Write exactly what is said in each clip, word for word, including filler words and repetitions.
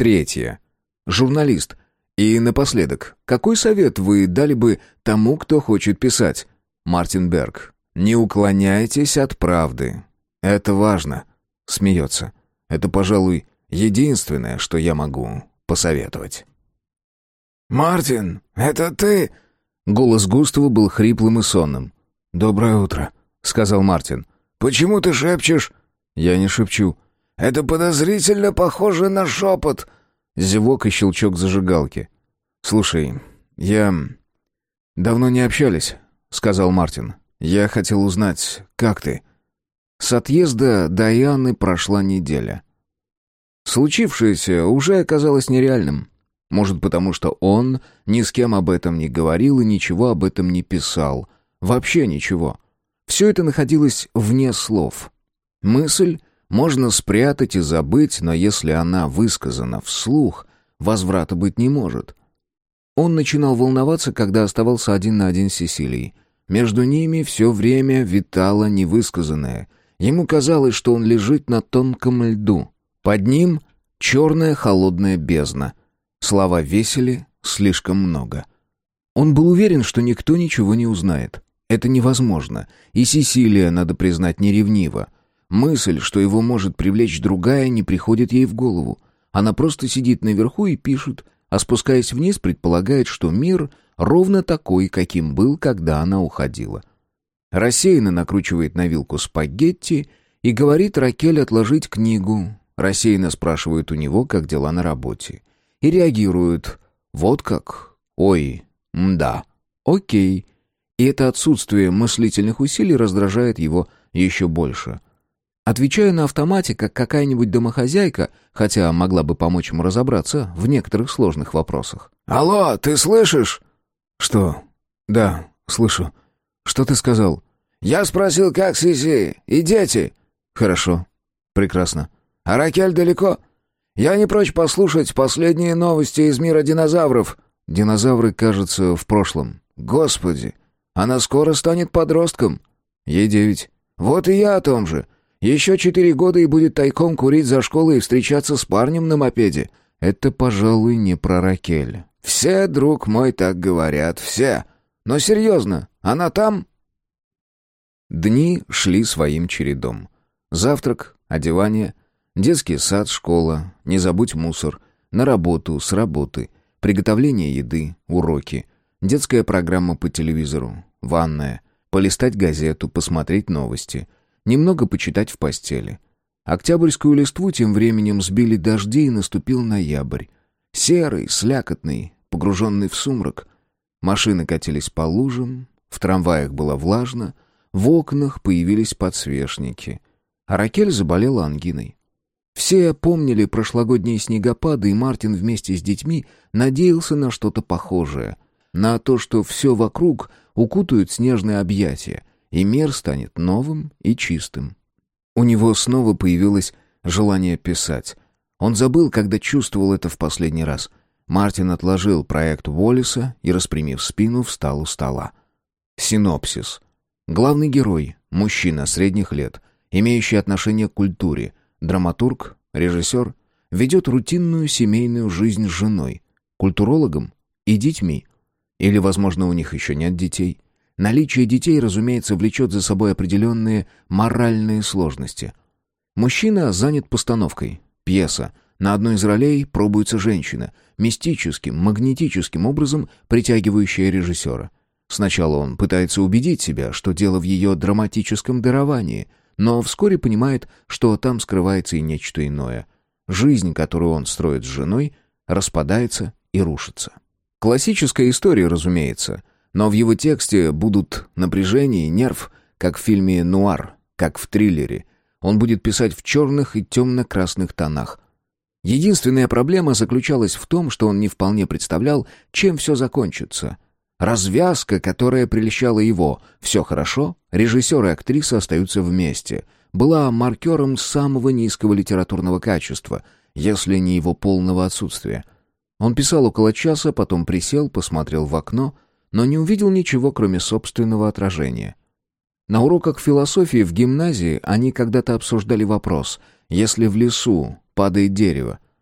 Третье. Журналист. И напоследок, какой совет вы дали бы тому, кто хочет писать? Мартин Берг. Не уклоняйтесь от правды. Это важно. Смеется. Это, пожалуй, единственное, что я могу посоветовать. «Мартин, это ты?» Голос Густава был хриплым и сонным. «Доброе утро», — сказал Мартин. «Почему ты шепчешь?» «Я не шепчу». «Это подозрительно похоже на шепот». Зевок и щелчок зажигалки. «Слушай, я... давно не общались», — сказал Мартин. «Я хотел узнать, как ты?» С отъезда Дайаны прошла неделя. Случившееся уже оказалось нереальным. Может, потому что он ни с кем об этом не говорил и ничего об этом не писал. Вообще ничего. Все это находилось вне слов. Мысль можно спрятать и забыть, но если она высказана вслух, возврата быть не может. Он начинал волноваться, когда оставался один на один с Сесилией. Между ними все время витало невысказанное. Ему казалось, что он лежит на тонком льду. Под ним черная холодная бездна. Слова весили слишком много. Он был уверен, что никто ничего не узнает. Это невозможно. И Сесилия, надо признать, не ревнива. Мысль, что его может привлечь другая, не приходит ей в голову. Она просто сидит наверху и пишет, а спускаясь вниз, предполагает, что мир ровно такой, каким был, когда она уходила. Рассеянно накручивает на вилку спагетти и говорит Ракель отложить книгу. Рассеянно спрашивает у него, как дела на работе. И реагирует: «Вот как? Ой, мда, окей». И это отсутствие мыслительных усилий раздражает его еще больше. Отвечая на автомате, как какая-нибудь домохозяйка, хотя могла бы помочь ему разобраться в некоторых сложных вопросах. «Алло, ты слышишь?» «Что?» «Да, слышу. Что ты сказал?» «Я спросил, как Сиси и дети?» «Хорошо. Прекрасно. А Ракель далеко?» «Я не прочь послушать последние новости из мира динозавров». «Динозавры, кажется, в прошлом». «Господи, она скоро станет подростком». «Ей девять». «Вот и я о том же. Еще четыре года и будет тайком курить за школой и встречаться с парнем на мопеде». «Это, пожалуй, не про Ракель». «Все, друг мой, так говорят, все. Но серьезно, она там?» Дни шли своим чередом. Завтрак, одевание, детский сад, школа, не забудь мусор, на работу, с работы, приготовление еды, уроки, детская программа по телевизору, ванная, полистать газету, посмотреть новости, немного почитать в постели. Октябрьскую листву тем временем сбили дожди, и наступил ноябрь. Серый, слякотный, погруженный в сумрак. Машины катились по лужам, в трамваях было влажно, в окнах появились подсвечники. А Ракель заболела ангиной. Все помнили прошлогодние снегопады, и Мартин вместе с детьми надеялся на что-то похожее. На то, что все вокруг укутают снежные объятия, и мир станет новым и чистым. У него снова появилось желание писать. Он забыл, когда чувствовал это в последний раз. Мартин отложил проект Уоллеса и, распрямив спину, встал у стола. Синопсис. Главный герой, мужчина средних лет, имеющий отношение к культуре, драматург, режиссер, ведет рутинную семейную жизнь с женой, культурологом и детьми. Или, возможно, у них еще нет детей. Наличие детей, разумеется, влечет за собой определенные моральные сложности. Мужчина занят постановкой. Пьеса. На одной из ролей пробуется женщина, мистическим, магнетическим образом притягивающая режиссера. Сначала он пытается убедить себя, что дело в ее драматическом даровании, но вскоре понимает, что там скрывается и нечто иное. Жизнь, которую он строит с женой, распадается и рушится. Классическая история, разумеется, но в его тексте будут напряжение и нерв, как в фильме «Нуар», как в триллере. Он будет писать в черных и темно-красных тонах. Единственная проблема заключалась в том, что он не вполне представлял, чем все закончится. Развязка, которая прельщала его «все хорошо», режиссер и актриса остаются вместе, была маркером самого низкого литературного качества, если не его полного отсутствия. Он писал около часа, потом присел, посмотрел в окно, но не увидел ничего, кроме собственного отражения. На уроках философии в гимназии они когда-то обсуждали вопрос: если в лесу падает дерево,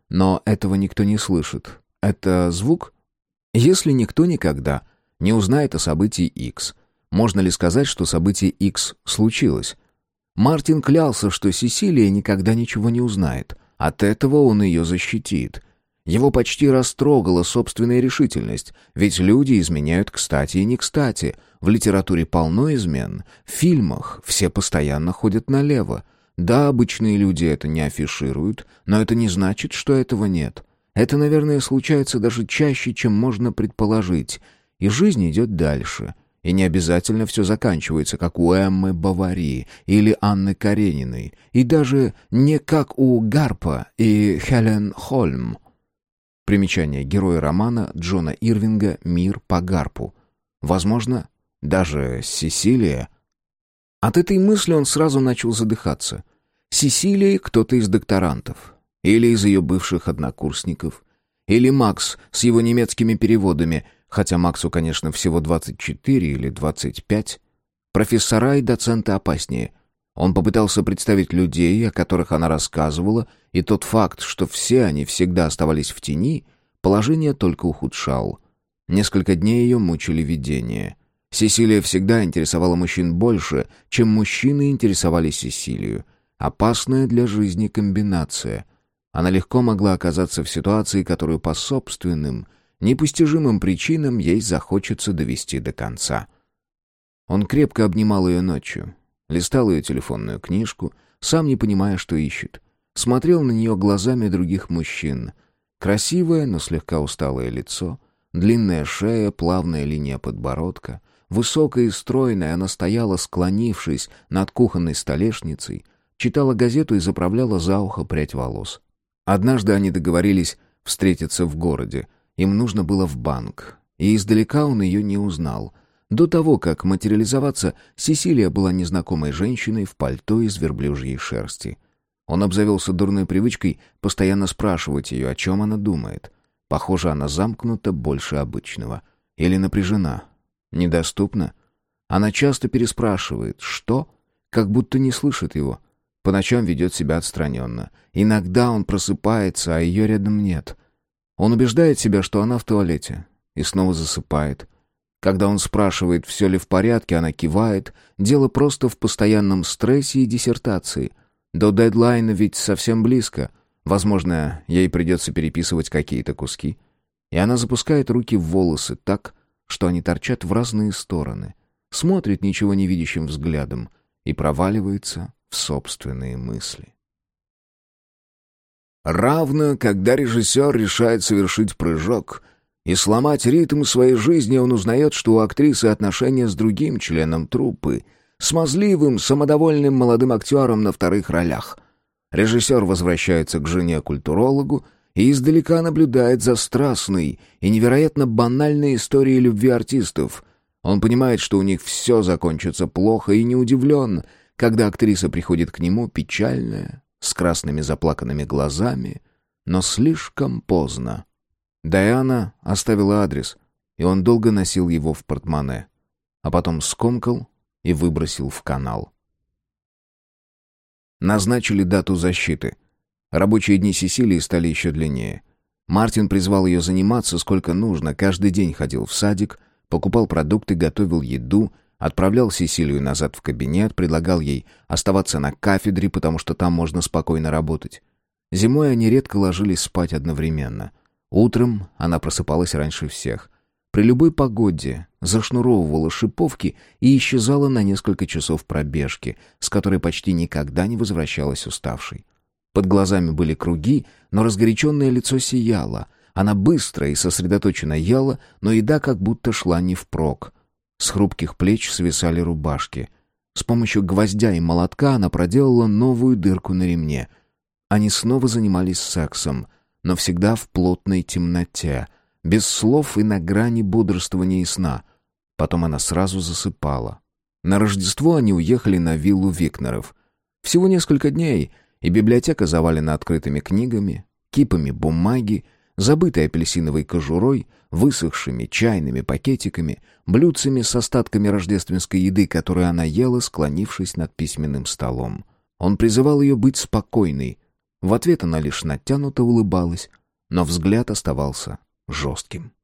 Но этого никто не слышит. Это звук? Если никто никогда не узнает о событии X, можно ли сказать, что событие X случилось? Мартин клялся, что Сесилия никогда ничего не узнает. От этого он ее защитит. Его почти растрогала собственная решительность, ведь люди изменяют кстати и не кстати. В литературе полно измен, в фильмах все постоянно ходят налево. Да, обычные люди это не афишируют, но это не значит, что этого нет. Это, наверное, случается даже чаще, чем можно предположить. И жизнь идет дальше. И не обязательно все заканчивается, как у Эммы Бовари или Анны Карениной, и даже не как у Гарпа и Хелен Хольм. Примечание: героя романа Джона Ирвинга «Мир по Гарпу». Возможно, даже Сесилия. От этой мысли он сразу начал задыхаться. Сесилия кто-то из докторантов, или из ее бывших однокурсников, или Макс с его немецкими переводами, хотя Максу, конечно, всего двадцать четыре или двадцать пять. Профессора и доценты опаснее. Он попытался представить людей, о которых она рассказывала, и тот факт, что все они всегда оставались в тени, положение только ухудшал. Несколько дней ее мучили видения. Сесилия всегда интересовала мужчин больше, чем мужчины интересовали Сесилию. Опасная для жизни комбинация. Она легко могла оказаться в ситуации, которую по собственным, непостижимым причинам ей захочется довести до конца. Он крепко обнимал ее ночью, листал ее телефонную книжку, сам не понимая, что ищет. Смотрел на нее глазами других мужчин. Красивое, но слегка усталое лицо, длинная шея, плавная линия подбородка. Высокая и стройная, она стояла, склонившись над кухонной столешницей, читала газету и заправляла за ухо прядь волос. Однажды они договорились встретиться в городе. Им нужно было в банк. И издалека он ее не узнал. До того, как материализоваться, Сесилия была незнакомой женщиной в пальто из верблюжьей шерсти. Он обзавелся дурной привычкой постоянно спрашивать ее, о чем она думает. Похоже, она замкнута больше обычного. Или напряжена. Недоступна. Она часто переспрашивает «что?», как будто не слышит его. По ночам ведет себя отстраненно. Иногда он просыпается, а ее рядом нет. Он убеждает себя, что она в туалете, и снова засыпает. Когда он спрашивает, все ли в порядке, она кивает. Дело просто в постоянном стрессе и диссертации. До дедлайна ведь совсем близко. Возможно, ей придется переписывать какие-то куски. И она запускает руки в волосы так, что они торчат в разные стороны, смотрит ничего не видящим взглядом и проваливается в собственные мысли. Равно, когда режиссер решает совершить прыжок и сломать ритм своей жизни, он узнает, что у актрисы отношения с другим членом труппы, смазливым, самодовольным молодым актером на вторых ролях. Режиссер возвращается к жене-культурологу и издалека наблюдает за страстной и невероятно банальной историей любви артистов. Он понимает, что у них все закончится плохо, и не удивлен, когда актриса приходит к нему печальная, с красными заплаканными глазами, но слишком поздно. Дайана оставила адрес, и он долго носил его в портмоне, а потом скомкал и выбросил в канал. Назначили дату защиты. Рабочие дни Сесилии стали еще длиннее. Мартин призвал ее заниматься сколько нужно, каждый день ходил в садик, покупал продукты, готовил еду, отправлял Сесилию назад в кабинет, предлагал ей оставаться на кафедре, потому что там можно спокойно работать. Зимой они редко ложились спать одновременно. Утром она просыпалась раньше всех. При любой погоде зашнуровывала шиповки и исчезала на несколько часов пробежки, с которой почти никогда не возвращалась уставшей. Под глазами были круги, но разгоряченное лицо сияло. Она быстро и сосредоточенно ела, но еда как будто шла не впрок. С хрупких плеч свисали рубашки. С помощью гвоздя и молотка она проделала новую дырку на ремне. Они снова занимались сексом, но всегда в плотной темноте, без слов и на грани бодрствования и сна. Потом она сразу засыпала. На Рождество они уехали на виллу Викнеров. Всего несколько дней, и библиотека завалена открытыми книгами, кипами бумаги, забытой апельсиновой кожурой, высохшими чайными пакетиками, блюдцами с остатками рождественской еды, которую она ела, склонившись над письменным столом. Он призывал ее быть спокойной, В ответ она лишь натянуто улыбалась, но взгляд оставался жестким.